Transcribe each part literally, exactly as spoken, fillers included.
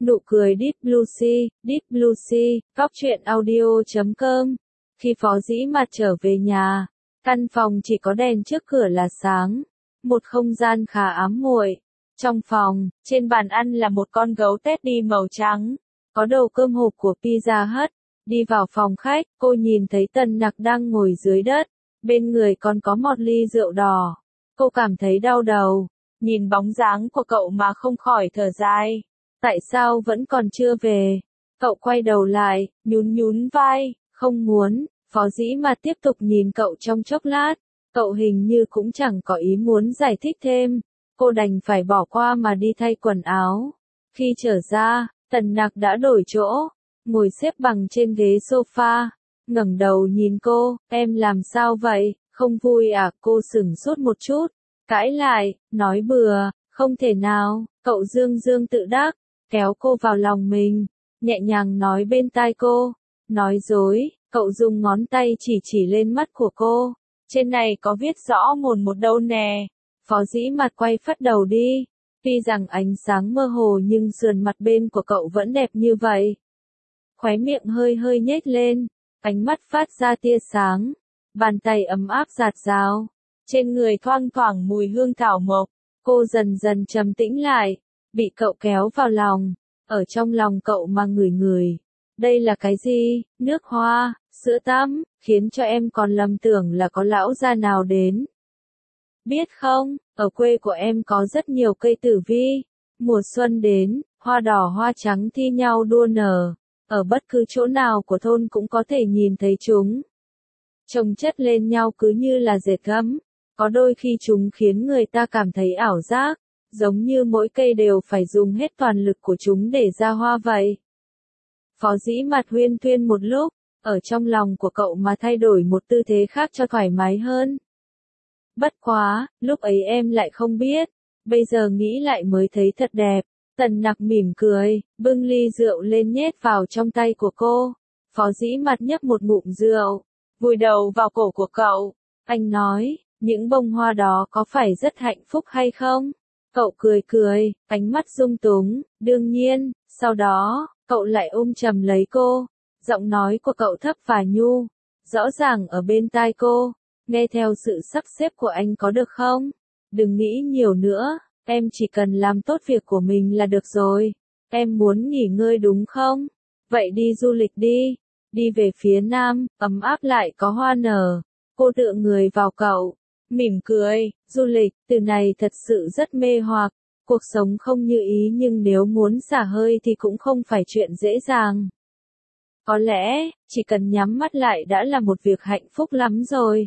Nụ cười Deep Blue Sea, Deep Blue Sea, Góc truyện audio chấm com. Khi Phó Dĩ Mạt trở về nhà, căn phòng chỉ có đèn trước cửa là sáng, một không gian khá ám muội. Trong phòng, trên bàn ăn là một con gấu teddy màu trắng, có đầu cơm hộp của Pizza Hut. Đi vào phòng khách, cô nhìn thấy Tần Nặc đang ngồi dưới đất, bên người còn có một ly rượu đỏ. Cô cảm thấy đau đầu, nhìn bóng dáng của cậu mà không khỏi thở dài. Tại sao vẫn còn chưa về? Cậu quay đầu lại, nhún nhún vai, không muốn. Phó Dĩ Mạt tiếp tục nhìn cậu trong chốc lát, cậu hình như cũng chẳng có ý muốn giải thích thêm. Cô đành phải bỏ qua mà đi thay quần áo. Khi trở ra, Tần Nặc đã đổi chỗ, ngồi xếp bằng trên ghế sofa, ngẩng đầu nhìn cô, em làm sao vậy, không vui à? Cô sửng sốt một chút, cãi lại, nói bừa, không thể nào. Cậu dương dương tự đắc, kéo cô vào lòng mình, nhẹ nhàng nói bên tai cô, nói dối. Cậu dùng ngón tay chỉ chỉ lên mắt của cô, trên này có viết rõ mồn một đâu nè. Phó Dĩ Mạt quay phắt đầu đi, tuy rằng ánh sáng mơ hồ nhưng sườn mặt bên của cậu vẫn đẹp như vậy. Khóe miệng hơi hơi nhếch lên, ánh mắt phát ra tia sáng, bàn tay ấm áp rạt rào, trên người thoang thoảng mùi hương thảo mộc. Cô dần dần trầm tĩnh lại, bị cậu kéo vào lòng, ở trong lòng cậu mà ngửi ngửi. Đây là cái gì? Nước hoa, sữa tắm, khiến cho em còn lầm tưởng là có lão già nào đến. Biết không, ở quê của em có rất nhiều cây tử vi. Mùa xuân đến, hoa đỏ hoa trắng thi nhau đua nở. Ở bất cứ chỗ nào của thôn cũng có thể nhìn thấy chúng. Chồng chất lên nhau cứ như là dệt gấm. Có đôi khi chúng khiến người ta cảm thấy ảo giác, giống như mỗi cây đều phải dùng hết toàn lực của chúng để ra hoa vậy. Phó Dĩ Mạt huyên thuyên một lúc, ở trong lòng của cậu mà thay đổi một tư thế khác cho thoải mái hơn. Bất quá, lúc ấy em lại không biết, bây giờ nghĩ lại mới thấy thật đẹp. Tần Nặc mỉm cười, bưng ly rượu lên nhét vào trong tay của cô. Phó Dĩ Mạt nhấp một ngụm rượu, vùi đầu vào cổ của cậu. Anh nói, những bông hoa đó có phải rất hạnh phúc hay không? Cậu cười cười, ánh mắt dung túng, đương nhiên. Sau đó, cậu lại ôm chầm lấy cô, giọng nói của cậu thấp và nhu, rõ ràng ở bên tai cô, nghe theo sự sắp xếp của anh có được không? Đừng nghĩ nhiều nữa, em chỉ cần làm tốt việc của mình là được rồi. Em muốn nghỉ ngơi đúng không? Vậy đi du lịch đi, đi về phía nam, ấm áp lại có hoa nở. Cô tựa người vào cậu, mỉm cười. Du lịch, từ này thật sự rất mê hoặc. Cuộc sống không như ý nhưng nếu muốn xả hơi thì cũng không phải chuyện dễ dàng. Có lẽ, chỉ cần nhắm mắt lại đã là một việc hạnh phúc lắm rồi.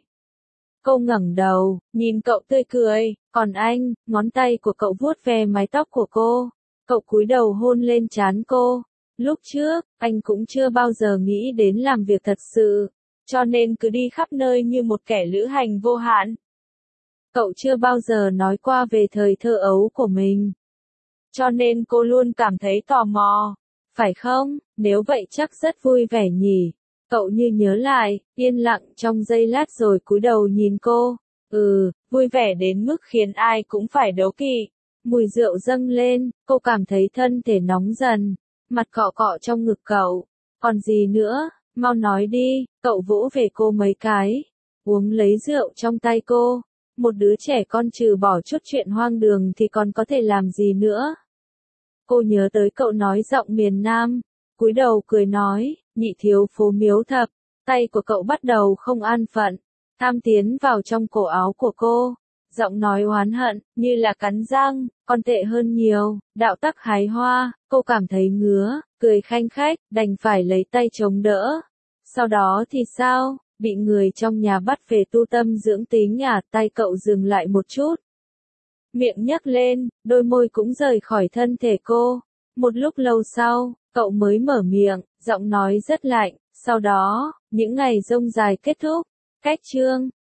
Cô ngẩng đầu, nhìn cậu tươi cười, còn anh, ngón tay của cậu vuốt ve mái tóc của cô. Cậu cúi đầu hôn lên trán cô. Lúc trước, anh cũng chưa bao giờ nghĩ đến làm việc thật sự, cho nên cứ đi khắp nơi như một kẻ lữ hành vô hạn. Cậu chưa bao giờ nói qua về thời thơ ấu của mình, cho nên cô luôn cảm thấy tò mò. Phải không? Nếu vậy chắc rất vui vẻ nhỉ? Cậu như nhớ lại, yên lặng trong giây lát rồi cúi đầu nhìn cô. Ừ, vui vẻ đến mức khiến ai cũng phải đố kỵ. Mùi rượu dâng lên, cô cảm thấy thân thể nóng dần, mặt cọ cọ trong ngực cậu. Còn gì nữa? Mau nói đi. Cậu vỗ về cô mấy cái, uống lấy rượu trong tay cô. Một đứa trẻ con trừ bỏ chút chuyện hoang đường thì còn có thể làm gì nữa? Cô nhớ tới cậu nói giọng miền Nam, cúi đầu cười nói, nhị thiếu phố miếu thập. Tay của cậu bắt đầu không an phận, tham tiến vào trong cổ áo của cô, giọng nói oán hận, như là cắn răng, còn tệ hơn nhiều. Đạo tắc hái hoa, cô cảm thấy ngứa, cười khanh khách, đành phải lấy tay chống đỡ. Sau đó thì sao? Bị người trong nhà bắt về tu tâm dưỡng tính à? Tay cậu dừng lại một chút, miệng nhấc lên, đôi môi cũng rời khỏi thân thể cô. Một lúc lâu sau, cậu mới mở miệng, giọng nói rất lạnh. Sau đó, những ngày rông dài kết thúc. Cách chương